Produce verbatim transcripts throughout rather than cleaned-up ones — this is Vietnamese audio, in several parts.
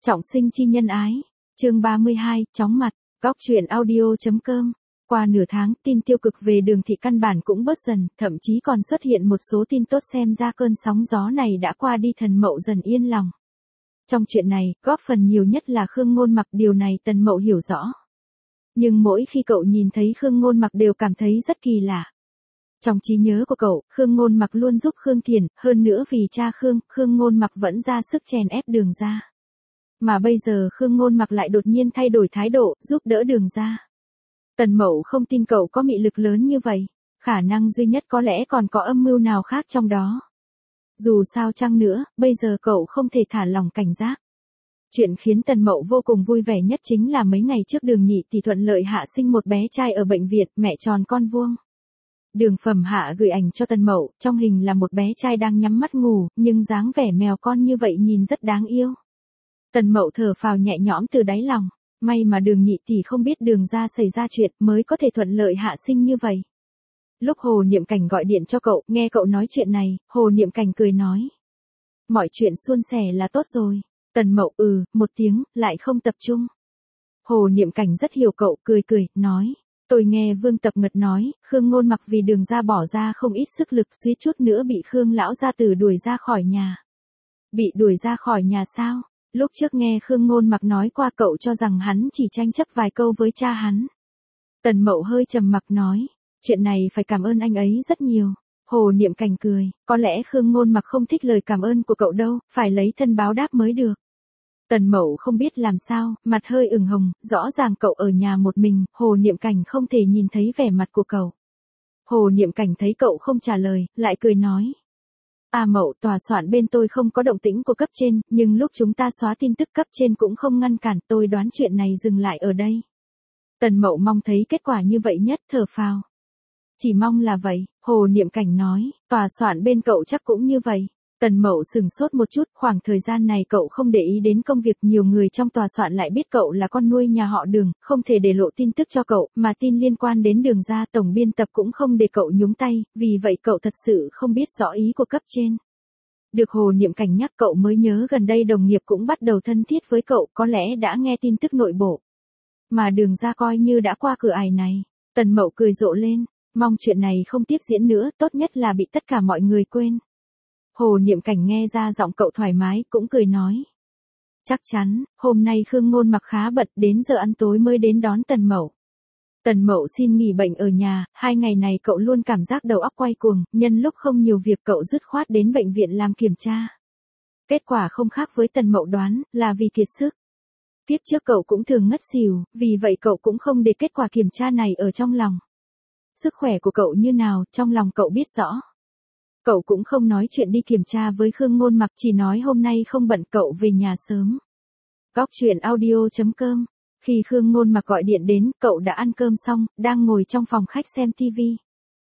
Trọng sinh chi nhân ái. Chương ba mươi hai, chóng mặt. Góc truyện audio.com. Qua nửa tháng, tin tiêu cực về Đường Thị căn bản cũng bớt dần, thậm chí còn xuất hiện một số tin tốt, xem ra cơn sóng gió này đã qua đi, Tần Mậu dần yên lòng. Trong chuyện này, góp phần nhiều nhất là Khương Ngôn Mặc, điều này Tần Mậu hiểu rõ. Nhưng mỗi khi cậu nhìn thấy Khương Ngôn Mặc đều cảm thấy rất kỳ lạ. Trong trí nhớ của cậu, Khương Ngôn Mặc luôn giúp Khương Thiền, hơn nữa vì cha Khương, Khương Ngôn Mặc vẫn ra sức chèn ép Đường gia. Mà bây giờ Khương Ngôn Mặc lại đột nhiên thay đổi thái độ, giúp đỡ Đường gia. Tần Mậu không tin cậu có mị lực lớn như vậy, khả năng duy nhất có lẽ còn có âm mưu nào khác trong đó. Dù sao chăng nữa, bây giờ cậu không thể thả lỏng cảnh giác. Chuyện khiến Tần Mậu vô cùng vui vẻ nhất chính là mấy ngày trước Đường Nhị thì thuận lợi hạ sinh một bé trai ở bệnh viện, mẹ tròn con vuông. Đường Phẩm Hạ gửi ảnh cho Tần Mậu, trong hình là một bé trai đang nhắm mắt ngủ, nhưng dáng vẻ mèo con như vậy nhìn rất đáng yêu. Tần Mậu thở phào nhẹ nhõm từ đáy lòng, may mà Đường Nhị tỷ không biết Đường gia xảy ra chuyện mới có thể thuận lợi hạ sinh như vậy. Lúc Hồ Niệm Cảnh gọi điện cho cậu, nghe cậu nói chuyện này, Hồ Niệm Cảnh cười nói: mọi chuyện suôn sẻ là tốt rồi. Tần Mậu ừ, một tiếng, lại không tập trung. Hồ Niệm Cảnh rất hiểu cậu, cười cười, nói: tôi nghe Vương Tập Ngật nói, Khương Ngôn Mặc vì Đường gia bỏ ra không ít sức lực, suýt chút nữa bị Khương lão gia tử đuổi ra khỏi nhà. Bị đuổi ra khỏi nhà sao? Lúc trước nghe Khương Ngôn Mặc nói qua, cậu cho rằng hắn chỉ tranh chấp vài câu với cha hắn. Tần Mậu hơi trầm mặc nói: chuyện này phải cảm ơn anh ấy rất nhiều. Hồ Niệm Cảnh cười: có lẽ Khương Ngôn Mặc không thích lời cảm ơn của cậu đâu, phải lấy thân báo đáp mới được. Tần Mậu không biết làm sao, mặt hơi ửng hồng, rõ ràng cậu ở nhà một mình, Hồ Niệm Cảnh không thể nhìn thấy vẻ mặt của cậu. Hồ Niệm Cảnh thấy cậu không trả lời, lại cười nói: A Mậu, tòa soạn bên tôi không có động tĩnh của cấp trên, nhưng lúc chúng ta xóa tin tức cấp trên cũng không ngăn cản, tôi đoán chuyện này dừng lại ở đây. Tần Mậu mong thấy kết quả như vậy nhất, thở phào. Chỉ mong là vậy, Hồ Niệm Cảnh nói, tòa soạn bên cậu chắc cũng như vậy. Tần Mậu sừng sốt một chút, khoảng thời gian này cậu không để ý đến công việc, nhiều người trong tòa soạn lại biết cậu là con nuôi nhà họ Đường, không thể để lộ tin tức cho cậu, mà tin liên quan đến Đường gia tổng biên tập cũng không để cậu nhúng tay, vì vậy cậu thật sự không biết rõ ý của cấp trên. Được Hồ Niệm Cảnh nhắc cậu mới nhớ gần đây đồng nghiệp cũng bắt đầu thân thiết với cậu, có lẽ đã nghe tin tức nội bộ. Mà Đường gia coi như đã qua cửa ải này. Tần Mậu cười rộ lên, mong chuyện này không tiếp diễn nữa, tốt nhất là bị tất cả mọi người quên. Hồ Niệm Cảnh nghe ra giọng cậu thoải mái, cũng cười nói: chắc chắn, hôm nay Khương Ngôn Mặc khá bận, đến giờ ăn tối mới đến đón Tần Mậu. Tần Mậu xin nghỉ bệnh ở nhà, hai ngày này cậu luôn cảm giác đầu óc quay cuồng, nhân lúc không nhiều việc cậu dứt khoát đến bệnh viện làm kiểm tra. Kết quả không khác với Tần Mậu đoán, là vì kiệt sức. Tiếp trước cậu cũng thường ngất xỉu, vì vậy cậu cũng không để kết quả kiểm tra này ở trong lòng. Sức khỏe của cậu như nào, trong lòng cậu biết rõ. Cậu cũng không nói chuyện đi kiểm tra với Khương Ngôn Mặc, chỉ nói hôm nay không bận, cậu về nhà sớm. Góc truyện audio.com. Khi Khương Ngôn Mặc gọi điện đến, cậu đã ăn cơm xong, đang ngồi trong phòng khách xem tivi.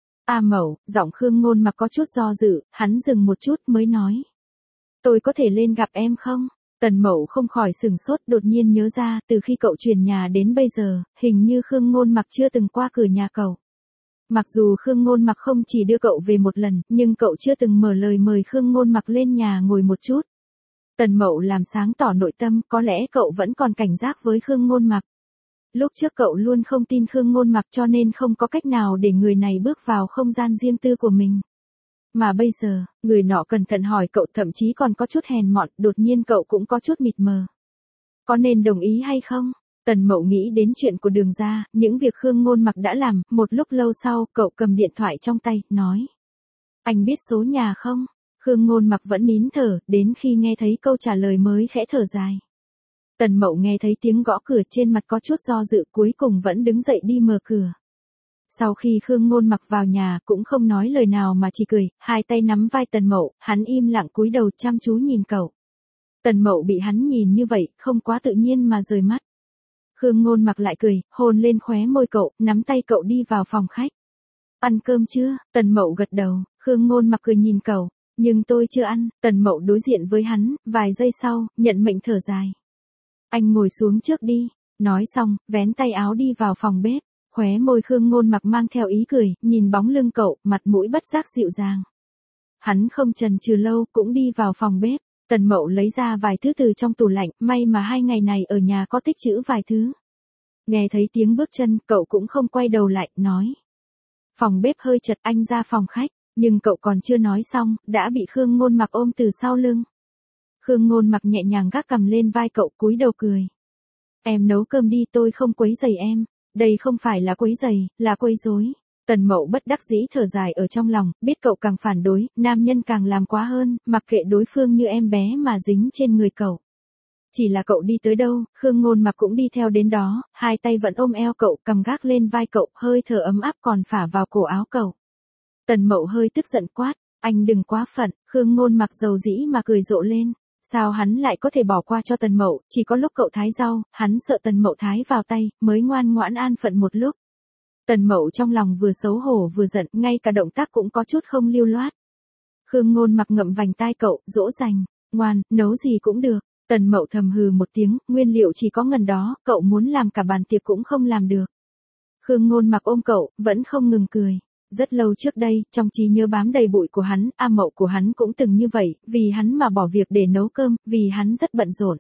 A Mậu, giọng Khương Ngôn Mặc có chút do dự, hắn dừng một chút mới nói: tôi có thể lên gặp em không? Tần Mậu không khỏi sừng sốt, đột nhiên nhớ ra, từ khi cậu chuyển nhà đến bây giờ, hình như Khương Ngôn Mặc chưa từng qua cửa nhà cậu. Mặc dù Khương Ngôn Mặc không chỉ đưa cậu về một lần, nhưng cậu chưa từng mở lời mời Khương Ngôn Mặc lên nhà ngồi một chút. Tần Mậu làm sáng tỏ nội tâm, có lẽ cậu vẫn còn cảnh giác với Khương Ngôn Mặc. Lúc trước cậu luôn không tin Khương Ngôn Mặc, cho nên không có cách nào để người này bước vào không gian riêng tư của mình. Mà bây giờ, người nọ cẩn thận hỏi cậu, thậm chí còn có chút hèn mọn, đột nhiên cậu cũng có chút mịt mờ. Có nên đồng ý hay không? Tần Mậu nghĩ đến chuyện của Đường gia, những việc Khương Ngôn Mặc đã làm, một lúc lâu sau, cậu cầm điện thoại trong tay, nói: anh biết số nhà không? Khương Ngôn Mặc vẫn nín thở, đến khi nghe thấy câu trả lời mới khẽ thở dài. Tần Mậu nghe thấy tiếng gõ cửa, trên mặt có chút do dự, cuối cùng vẫn đứng dậy đi mở cửa. Sau khi Khương Ngôn Mặc vào nhà, cũng không nói lời nào mà chỉ cười, hai tay nắm vai Tần Mậu, hắn im lặng cúi đầu chăm chú nhìn cậu. Tần Mậu bị hắn nhìn như vậy, không quá tự nhiên mà rời mắt. Khương Ngôn Mặc lại cười, hôn lên khóe môi cậu, nắm tay cậu đi vào phòng khách. Ăn cơm chưa? Tần Mậu gật đầu. Khương Ngôn Mặc cười nhìn cậu, nhưng tôi chưa ăn. Tần Mậu đối diện với hắn, vài giây sau, nhận mệnh thở dài. Anh ngồi xuống trước đi. Nói xong, vén tay áo đi vào phòng bếp. Khóe môi Khương Ngôn Mặc mang theo ý cười, nhìn bóng lưng cậu, mặt mũi bất giác dịu dàng. Hắn không chần chừ lâu, cũng đi vào phòng bếp. Tần Mậu lấy ra vài thứ từ trong tủ lạnh, may mà hai ngày này ở nhà có tích trữ vài thứ. Nghe thấy tiếng bước chân, cậu cũng không quay đầu lại, nói. Phòng bếp hơi chật, anh ra phòng khách, nhưng cậu còn chưa nói xong, đã bị Khương Ngôn Mặc ôm từ sau lưng. Khương Ngôn Mặc nhẹ nhàng gác cằm lên vai cậu, cúi đầu cười. Em nấu cơm đi, tôi không quấy rầy em. Đây không phải là quấy rầy, là quấy rối. Tần Mậu bất đắc dĩ thở dài ở trong lòng, biết cậu càng phản đối, nam nhân càng làm quá hơn, mặc kệ đối phương như em bé mà dính trên người cậu. Chỉ là cậu đi tới đâu, Khương Ngôn Mặc cũng đi theo đến đó, hai tay vẫn ôm eo cậu, cầm gác lên vai cậu, hơi thở ấm áp còn phả vào cổ áo cậu. Tần Mậu hơi tức giận quát, anh đừng quá phận. Khương Ngôn Mặc dầu dĩ mà cười rộ lên. Sao hắn lại có thể bỏ qua cho Tần Mậu, chỉ có lúc cậu thái rau, hắn sợ Tần Mậu thái vào tay, mới ngoan ngoãn an phận một lúc. Tần Mậu trong lòng vừa xấu hổ vừa giận, ngay cả động tác cũng có chút không lưu loát. Khương Ngôn Mặc ngậm vành tai cậu, dỗ dành, ngoan, nấu gì cũng được. Tần Mậu thầm hừ một tiếng, nguyên liệu chỉ có ngần đó, cậu muốn làm cả bàn tiệc cũng không làm được. Khương Ngôn Mặc ôm cậu, vẫn không ngừng cười. Rất lâu trước đây, trong trí nhớ bám đầy bụi của hắn, A Mậu của hắn cũng từng như vậy, vì hắn mà bỏ việc để nấu cơm, vì hắn rất bận rộn.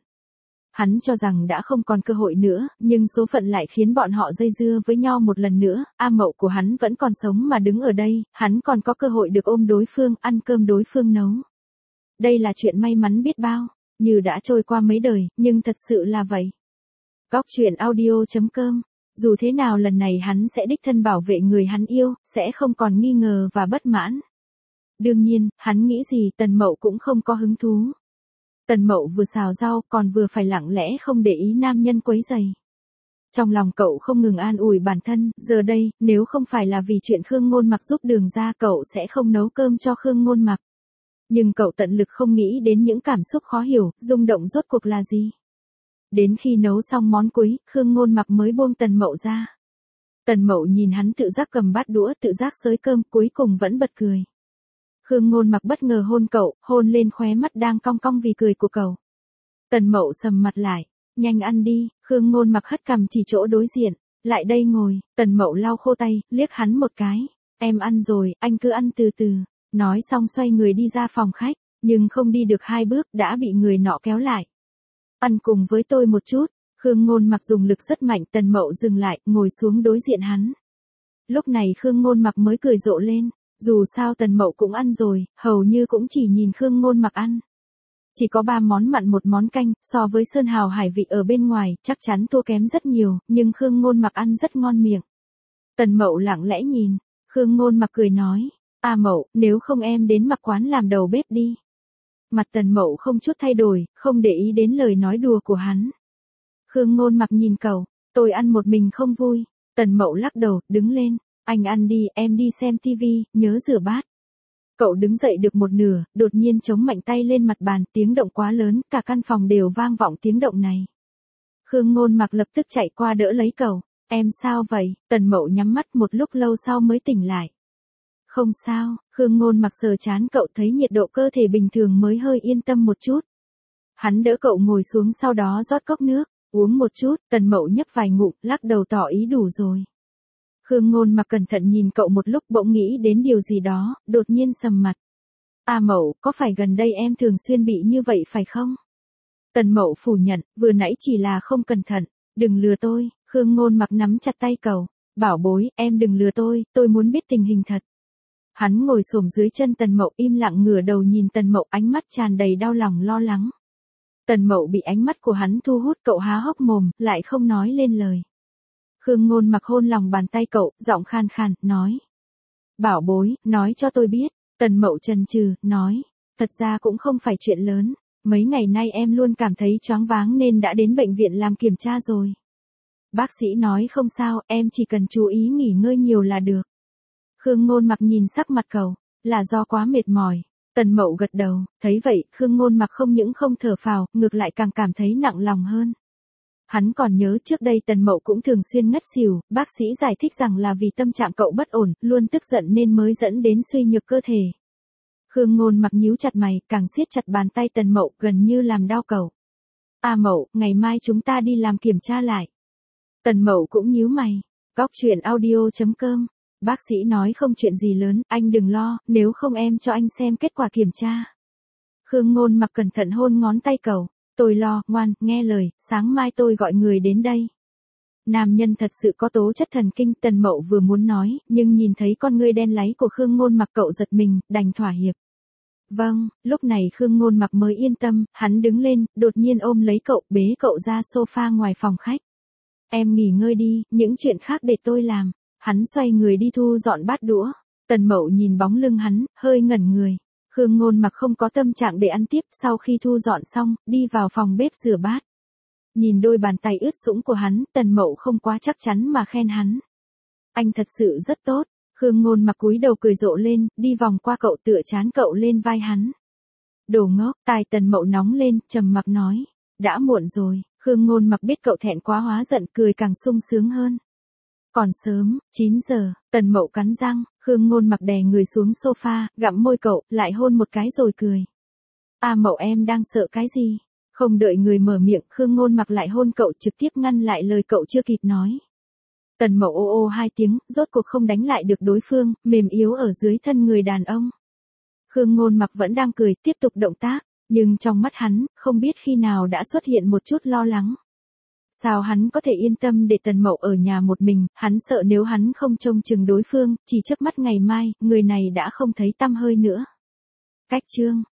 Hắn cho rằng đã không còn cơ hội nữa, nhưng số phận lại khiến bọn họ dây dưa với nhau một lần nữa, A Mậu của hắn vẫn còn sống mà đứng ở đây, hắn còn có cơ hội được ôm đối phương, ăn cơm đối phương nấu. Đây là chuyện may mắn biết bao, như đã trôi qua mấy đời, nhưng thật sự là vậy. Góc truyện audio chấm com. Dù thế nào lần này hắn sẽ đích thân bảo vệ người hắn yêu, sẽ không còn nghi ngờ và bất mãn. Đương nhiên, hắn nghĩ gì Tần Mậu cũng không có hứng thú. Tần Mậu vừa xào rau còn vừa phải lặng lẽ không để ý nam nhân quấy rầy. Trong lòng cậu không ngừng an ủi bản thân, giờ đây, nếu không phải là vì chuyện Khương Ngôn Mặc giúp đường ra cậu sẽ không nấu cơm cho Khương Ngôn Mặc. Nhưng cậu tận lực không nghĩ đến những cảm xúc khó hiểu, rung động rốt cuộc là gì. Đến khi nấu xong món cuối, Khương Ngôn Mặc mới buông Tần Mậu ra. Tần Mậu nhìn hắn tự giác cầm bát đũa, tự giác xới cơm, cuối cùng vẫn bật cười. Khương Ngôn Mặc bất ngờ hôn cậu, hôn lên khóe mắt đang cong cong vì cười của cậu. Tần Mậu sầm mặt lại, nhanh ăn đi. Khương Ngôn Mặc hất cằm chỉ chỗ đối diện, lại đây ngồi. Tần Mậu lau khô tay, liếc hắn một cái, em ăn rồi, anh cứ ăn từ từ. Nói xong xoay người đi ra phòng khách, nhưng không đi được hai bước đã bị người nọ kéo lại. Ăn cùng với tôi một chút. Khương Ngôn Mặc dùng lực rất mạnh, Tần Mậu dừng lại, ngồi xuống đối diện hắn. Lúc này Khương Ngôn Mặc mới cười rộ lên, dù sao Tần Mậu cũng ăn rồi, hầu như cũng chỉ nhìn Khương Ngôn Mặc ăn. Chỉ có ba món mặn một món canh, so với sơn hào hải vị ở bên ngoài, chắc chắn thua kém rất nhiều, nhưng Khương Ngôn Mặc ăn rất ngon miệng. Tần Mậu lặng lẽ nhìn, Khương Ngôn Mặc cười nói, A Mậu, nếu không em đến Mặc quán làm đầu bếp đi. Mặt Tần Mậu không chút thay đổi, không để ý đến lời nói đùa của hắn. Khương Ngôn Mặc nhìn cậu, tôi ăn một mình không vui. Tần Mậu lắc đầu, đứng lên, anh ăn đi, em đi xem tivi, nhớ rửa bát. Cậu đứng dậy được một nửa, đột nhiên chống mạnh tay lên mặt bàn, tiếng động quá lớn, cả căn phòng đều vang vọng tiếng động này. Khương Ngôn Mặc lập tức chạy qua đỡ lấy cậu, em sao vậy? Tần Mậu nhắm mắt một lúc lâu sau mới tỉnh lại. Không sao. Khương Ngôn Mặc sờ trán cậu, thấy nhiệt độ cơ thể bình thường mới hơi yên tâm một chút. Hắn đỡ cậu ngồi xuống, sau đó rót cốc nước, uống một chút. Tần Mậu nhấp vài ngụm, lắc đầu tỏ ý đủ rồi. Khương Ngôn Mặc cẩn thận nhìn cậu một lúc, bỗng nghĩ đến điều gì đó, đột nhiên sầm mặt. A Mậu, có phải gần đây em thường xuyên bị như vậy phải không? Tần Mậu phủ nhận, vừa nãy chỉ là không cẩn thận, đừng lừa tôi. Khương Ngôn Mặc nắm chặt tay cậu, bảo bối, em đừng lừa tôi, tôi muốn biết tình hình thật. Hắn ngồi xổm dưới chân Tần Mậu, im lặng ngửa đầu nhìn Tần Mậu, ánh mắt tràn đầy đau lòng lo lắng. Tần Mậu bị ánh mắt của hắn thu hút, cậu há hốc mồm, lại không nói lên lời. Khương Ngôn Mặc hôn lòng bàn tay cậu, giọng khan khan, nói. Bảo bối, nói cho tôi biết. Tần Mậu chần chừ, nói. Thật ra cũng không phải chuyện lớn. Mấy ngày nay em luôn cảm thấy choáng váng nên đã đến bệnh viện làm kiểm tra rồi. Bác sĩ nói không sao, em chỉ cần chú ý nghỉ ngơi nhiều là được. Khương Ngôn Mặc nhìn sắc mặt cậu, là do quá mệt mỏi. Tần Mậu gật đầu, thấy vậy, Khương Ngôn Mặc không những không thở phào, ngược lại càng cảm thấy nặng lòng hơn. Hắn còn nhớ trước đây Tần Mậu cũng thường xuyên ngất xỉu, bác sĩ giải thích rằng là vì tâm trạng cậu bất ổn, luôn tức giận nên mới dẫn đến suy nhược cơ thể. Khương Ngôn Mặc nhíu chặt mày, càng siết chặt bàn tay Tần Mậu, gần như làm đau cậu. A Mậu, ngày mai chúng ta đi làm kiểm tra lại. Tần Mậu cũng nhíu mày. Góc truyện audio chấm com. Bác sĩ nói không chuyện gì lớn, anh đừng lo, nếu không em cho anh xem kết quả kiểm tra. Khương Ngôn Mặc cẩn thận hôn ngón tay cậu, tôi lo, ngoan, nghe lời, sáng mai tôi gọi người đến đây. Nam nhân thật sự có tố chất thần kinh, Tần Mậu vừa muốn nói, nhưng nhìn thấy con ngươi đen láy của Khương Ngôn Mặc cậu giật mình, đành thỏa hiệp. Vâng, lúc này Khương Ngôn Mặc mới yên tâm, hắn đứng lên, đột nhiên ôm lấy cậu, bế cậu ra sofa ngoài phòng khách. Em nghỉ ngơi đi, những chuyện khác để tôi làm. Hắn xoay người đi thu dọn bát đũa. Tần Mậu nhìn bóng lưng hắn, hơi ngẩn người. Khương Ngôn Mặc không có tâm trạng để ăn tiếp, sau khi thu dọn xong, đi vào phòng bếp rửa bát. Nhìn đôi bàn tay ướt sũng của hắn, Tần Mậu không quá chắc chắn mà khen hắn. Anh thật sự rất tốt. Khương Ngôn Mặc cúi đầu cười rộ lên, đi vòng qua cậu tựa trán cậu lên vai hắn. Đồ ngốc, tai Tần Mậu nóng lên, trầm mặc nói. Đã muộn rồi. Khương Ngôn Mặc biết cậu thẹn quá hóa giận, cười càng sung sướng hơn. Còn sớm, chín giờ, Tần Mậu cắn răng, Khương Ngôn Mặc đè người xuống sofa, gặm môi cậu, lại hôn một cái rồi cười. À Mậu em đang sợ cái gì? Không đợi người mở miệng, Khương Ngôn Mặc lại hôn cậu, trực tiếp ngăn lại lời cậu chưa kịp nói. Tần Mậu ô ô hai tiếng, rốt cuộc không đánh lại được đối phương, mềm yếu ở dưới thân người đàn ông. Khương Ngôn Mặc vẫn đang cười, tiếp tục động tác, nhưng trong mắt hắn, không biết khi nào đã xuất hiện một chút lo lắng. Sao hắn có thể yên tâm để Tần Mậu ở nhà một mình, hắn sợ nếu hắn không trông chừng đối phương, chỉ chớp mắt ngày mai, người này đã không thấy tăm hơi nữa. Cách chương